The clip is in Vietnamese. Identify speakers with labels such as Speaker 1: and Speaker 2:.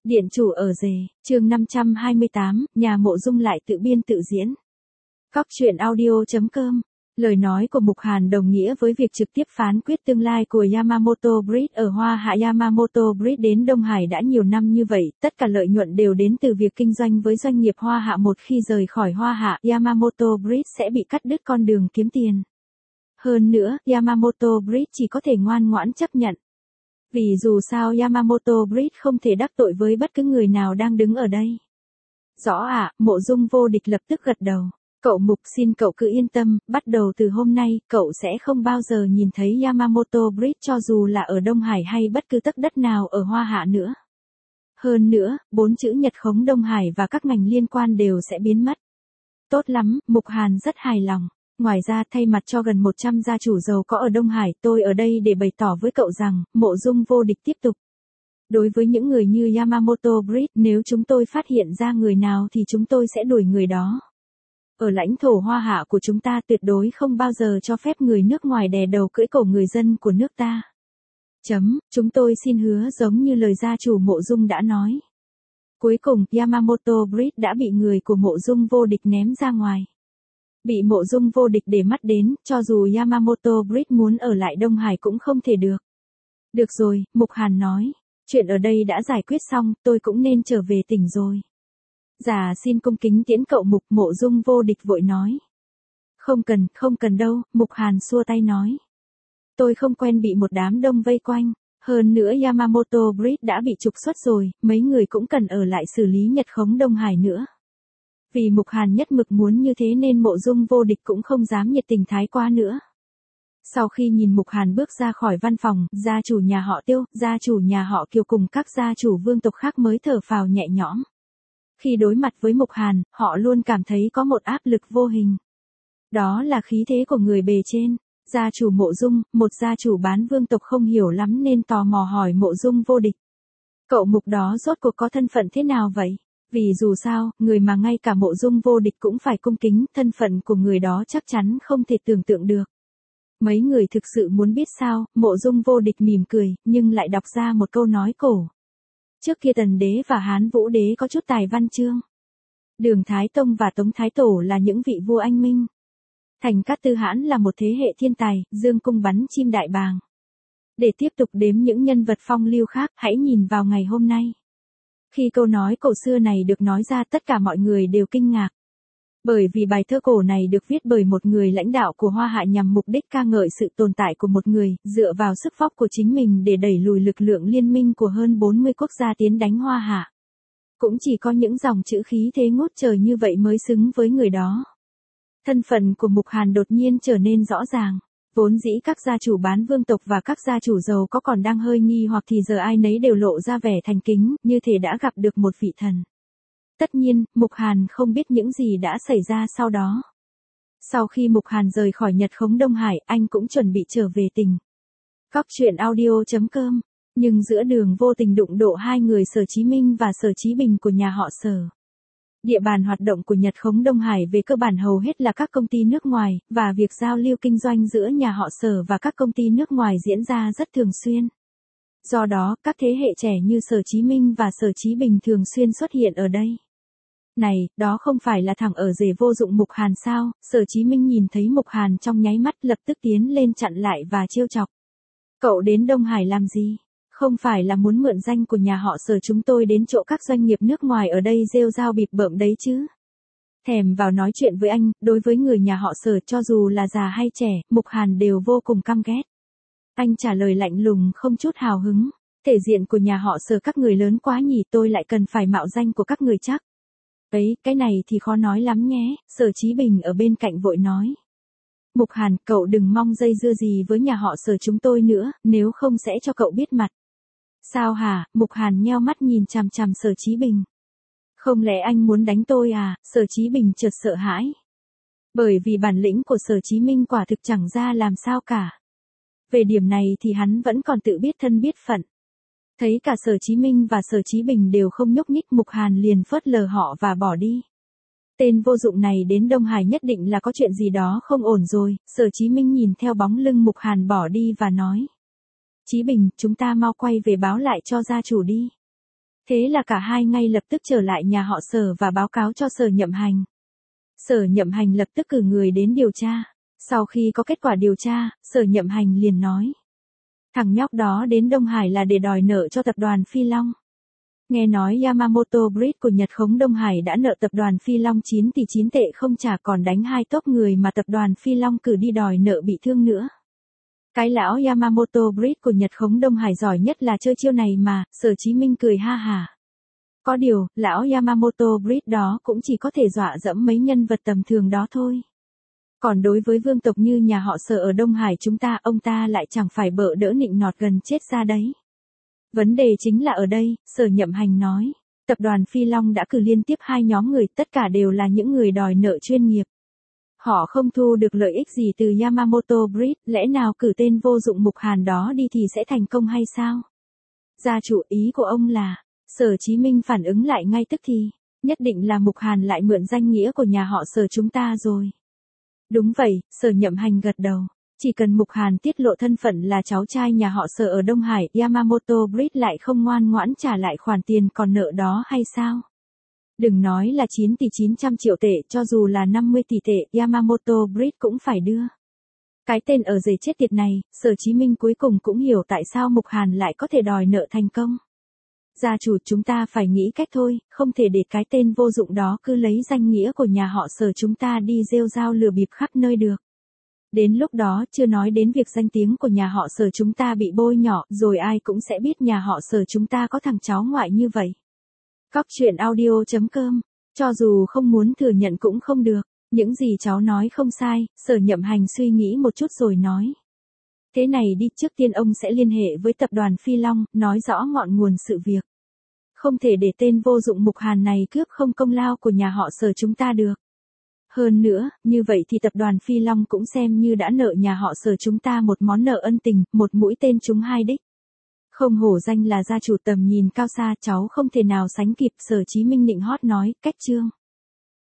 Speaker 1: Điện chủ ở rể, chương 528, nhà Mộ Dung lại tự biên tự diễn. Cóc truyện audio.com. Lời nói của Mục Hàn đồng nghĩa với việc trực tiếp phán quyết tương lai của Yamamoto Bridge ở Hoa Hạ. Yamamoto Bridge đến Đông Hải đã nhiều năm như vậy, tất cả lợi nhuận đều đến từ việc kinh doanh với doanh nghiệp Hoa Hạ. Một khi rời khỏi Hoa Hạ, Yamamoto Bridge sẽ bị cắt đứt con đường kiếm tiền. Hơn nữa, Yamamoto Bridge chỉ có thể ngoan ngoãn chấp nhận. Vì dù sao Yamamoto Bridge không thể đắc tội với bất cứ người nào đang đứng ở đây. Rõ ạ, Mộ Dung Vô Địch lập tức gật đầu. Cậu Mục, xin cậu cứ yên tâm, bắt đầu từ hôm nay, cậu sẽ không bao giờ nhìn thấy Yamamoto Bridge cho dù là ở Đông Hải hay bất cứ tấc đất nào ở Hoa Hạ nữa. Hơn nữa, 4 chữ Nhật khống Đông Hải và các ngành liên quan đều sẽ biến mất. Tốt lắm, Mục Hàn rất hài lòng. Ngoài ra, thay mặt cho gần 100 gia chủ giàu có ở Đông Hải, tôi ở đây để bày tỏ với cậu rằng, Mộ Dung Vô Địch tiếp tục. Đối với những người như Yamamoto Bridge, nếu chúng tôi phát hiện ra người nào thì chúng tôi sẽ đuổi người đó. Ở lãnh thổ Hoa Hạ của chúng ta tuyệt đối không bao giờ cho phép người nước ngoài đè đầu cưỡi cổ người dân của nước ta. Chúng tôi xin hứa giống như lời gia chủ Mộ Dung đã nói. Cuối cùng, Yamamoto Bridge đã bị người của Mộ Dung Vô Địch ném ra ngoài. Bị Mộ Dung Vô Địch để mắt đến, cho dù Yamamoto Bridge muốn ở lại Đông Hải cũng không thể được. Được rồi, Mục Hàn nói. Chuyện ở đây đã giải quyết xong, tôi cũng nên trở về tỉnh rồi. Dạ xin cung kính tiễn cậu Mục. Mộ Dung Vô Địch vội nói. Không cần đâu, Mục Hàn xua tay nói. Tôi không quen bị một đám đông vây quanh. Hơn nữa Yamamoto Bridge đã bị trục xuất rồi, mấy người cũng cần ở lại xử lý Nhật khống Đông Hải nữa. Vì Mục Hàn nhất mực muốn như thế nên Mộ Dung Vô Địch cũng không dám nhiệt tình thái quá nữa. Sau khi nhìn Mục Hàn bước ra khỏi văn phòng, gia chủ nhà họ Tiêu, gia chủ nhà họ Kiều cùng các gia chủ vương tộc khác mới thở phào nhẹ nhõm. Khi đối mặt với Mục Hàn, họ luôn cảm thấy có một áp lực vô hình. Đó là khí thế của người bề trên. Gia chủ Mộ Dung, một gia chủ bán vương tộc không hiểu lắm nên tò mò hỏi Mộ Dung Vô Địch. Cậu Mục đó rốt cuộc có thân phận thế nào vậy? Vì dù sao, người mà ngay cả Mộ Dung Vô Địch cũng phải cung kính, thân phận của người đó chắc chắn không thể tưởng tượng được. Mấy người thực sự muốn biết sao? Mộ Dung Vô Địch mỉm cười, nhưng lại đọc ra một câu nói cổ. Trước kia Tần Đế và Hán Vũ Đế có chút tài văn chương. Đường Thái Tông và Tống Thái Tổ là những vị vua anh minh. Thành Cát Tư Hãn là một thế hệ thiên tài, dương cung bắn chim đại bàng. Để tiếp tục đếm những nhân vật phong lưu khác, hãy nhìn vào ngày hôm nay. Khi câu nói cổ xưa này được nói ra, tất cả mọi người đều kinh ngạc. Bởi vì bài thơ cổ này được viết bởi một người lãnh đạo của Hoa Hạ nhằm mục đích ca ngợi sự tồn tại của một người, dựa vào sức vóc của chính mình để đẩy lùi lực lượng liên minh của hơn 40 quốc gia tiến đánh Hoa Hạ. Cũng chỉ có những dòng chữ khí thế ngút trời như vậy mới xứng với người đó. Thân phận của Mục Hàn đột nhiên trở nên rõ ràng. Vốn dĩ các gia chủ bán vương tộc và các gia chủ giàu có còn đang hơi nghi hoặc thì giờ ai nấy đều lộ ra vẻ thành kính, như thể đã gặp được một vị thần. Tất nhiên, Mục Hàn không biết những gì đã xảy ra sau đó. Sau khi Mục Hàn rời khỏi Nhật khống Đông Hải, anh cũng chuẩn bị trở về tỉnh. Cóc truyện audio.com. Nhưng giữa đường vô tình đụng độ hai người Sở Chí Minh và Sở Chí Bình của nhà họ Sở. Địa bàn hoạt động của Nhật khống Đông Hải về cơ bản hầu hết là các công ty nước ngoài, và việc giao lưu kinh doanh giữa nhà họ Sở và các công ty nước ngoài diễn ra rất thường xuyên. Do đó, các thế hệ trẻ như Sở Chí Minh và Sở Chí Bình thường xuyên xuất hiện ở đây. Này, đó không phải là thằng ở rể vô dụng Mục Hàn sao? Sở Chí Minh nhìn thấy Mục Hàn trong nháy mắt lập tức tiến lên chặn lại và trêu chọc. Cậu đến Đông Hải làm gì? Không phải là muốn mượn danh của nhà họ Sở chúng tôi đến chỗ các doanh nghiệp nước ngoài ở đây rêu rao bịp bợm đấy chứ? Thèm vào nói chuyện với anh, đối với người nhà họ Sở cho dù là già hay trẻ, Mục Hàn đều vô cùng căm ghét. Anh trả lời lạnh lùng không chút hào hứng. Thể diện của nhà họ Sở các người lớn quá nhỉ, tôi lại cần phải mạo danh của các người chắc. Ấy, cái này thì khó nói lắm nhé, Sở Chí Bình ở bên cạnh vội nói. Mục Hàn, cậu đừng mong dây dưa gì với nhà họ Sở chúng tôi nữa, nếu không sẽ cho cậu biết mặt. Sao hả? Mục Hàn nheo mắt nhìn chằm chằm Sở Chí Bình. Không lẽ anh muốn đánh tôi à? Sở Chí Bình chợt sợ hãi. Bởi vì bản lĩnh của Sở Chí Minh quả thực chẳng ra làm sao cả. Về điểm này thì hắn vẫn còn tự biết thân biết phận. Thấy cả Sở Chí Minh và Sở Chí Bình đều không nhúc nhích, Mục Hàn liền phớt lờ họ và bỏ đi. Tên vô dụng này đến Đông Hải nhất định là có chuyện gì đó không ổn rồi. Sở Chí Minh nhìn theo bóng lưng Mục Hàn bỏ đi và nói. Chí Bình, chúng ta mau quay về báo lại cho gia chủ đi. Thế là cả hai ngay lập tức trở lại nhà họ Sở và báo cáo cho Sở Nhậm Hành. Sở Nhậm Hành lập tức cử người đến điều tra. Sau khi có kết quả điều tra, Sở Nhậm Hành liền nói. Thằng nhóc đó đến Đông Hải là để đòi nợ cho tập đoàn Phi Long. Nghe nói Yamamoto Bridge của Nhật khống Đông Hải đã nợ tập đoàn Phi Long 9 tỷ 9 tệ không trả, còn đánh hai top người mà tập đoàn Phi Long cử đi đòi nợ bị thương nữa. Cái lão Yamamoto Bridge của Nhật khống Đông Hải giỏi nhất là chơi chiêu này mà, Sở Chí Minh cười ha hả. Có điều, lão Yamamoto Bridge đó cũng chỉ có thể dọa dẫm mấy nhân vật tầm thường đó thôi. Còn đối với vương tộc như nhà họ Sở ở Đông Hải chúng ta, ông ta lại chẳng phải bợ đỡ nịnh nọt gần chết ra đấy. Vấn đề chính là ở đây, Sở Nhậm Hành nói, tập đoàn Phi Long đã cử liên tiếp hai nhóm người, tất cả đều là những người đòi nợ chuyên nghiệp. Họ không thu được lợi ích gì từ Yamamoto Bridge, lẽ nào cử tên vô dụng Mục Hàn đó đi thì sẽ thành công hay sao? Gia chủ, ý của ông là, Sở Chí Minh phản ứng lại ngay tức thì, nhất định là Mục Hàn lại mượn danh nghĩa của nhà họ Sở chúng ta rồi. Đúng vậy, Sở Nhậm Hành gật đầu. Chỉ cần Mục Hàn tiết lộ thân phận là cháu trai nhà họ Sở ở Đông Hải, Yamamoto Bridge lại không ngoan ngoãn trả lại khoản tiền còn nợ đó hay sao? Đừng nói là 9 tỷ 900 triệu tệ, cho dù là 50 tỷ tệ, Yamamoto Bridge cũng phải đưa. Cái tên ở giày chết tiệt này, Sở Chí Minh cuối cùng cũng hiểu tại sao Mục Hàn lại có thể đòi nợ thành công. Gia chủ, chúng ta phải nghĩ cách thôi, không thể để cái tên vô dụng đó cứ lấy danh nghĩa của nhà họ Sở chúng ta đi rêu rao lừa bịp khắp nơi được. Đến lúc đó chưa nói đến việc danh tiếng của nhà họ Sở chúng ta bị bôi nhọ, rồi ai cũng sẽ biết nhà họ Sở chúng ta có thằng cháu ngoại như vậy. Cóc truyện audio.com, cho dù không muốn thừa nhận cũng không được, những gì cháu nói không sai, Sở Nhậm Hành suy nghĩ một chút rồi nói. Thế này đi, trước tiên ông sẽ liên hệ với tập đoàn Phi Long, nói rõ ngọn nguồn sự việc. Không thể để tên vô dụng Mục Hàn này cướp không công lao của nhà họ Sở chúng ta được. Hơn nữa, như vậy thì tập đoàn Phi Long cũng xem như đã nợ nhà họ Sở chúng ta một món nợ ân tình, một mũi tên trúng hai đích. Không hổ danh là gia chủ tầm nhìn cao xa, cháu không thể nào sánh kịp, Sở Chí Minh nịnh hót nói, cách chương.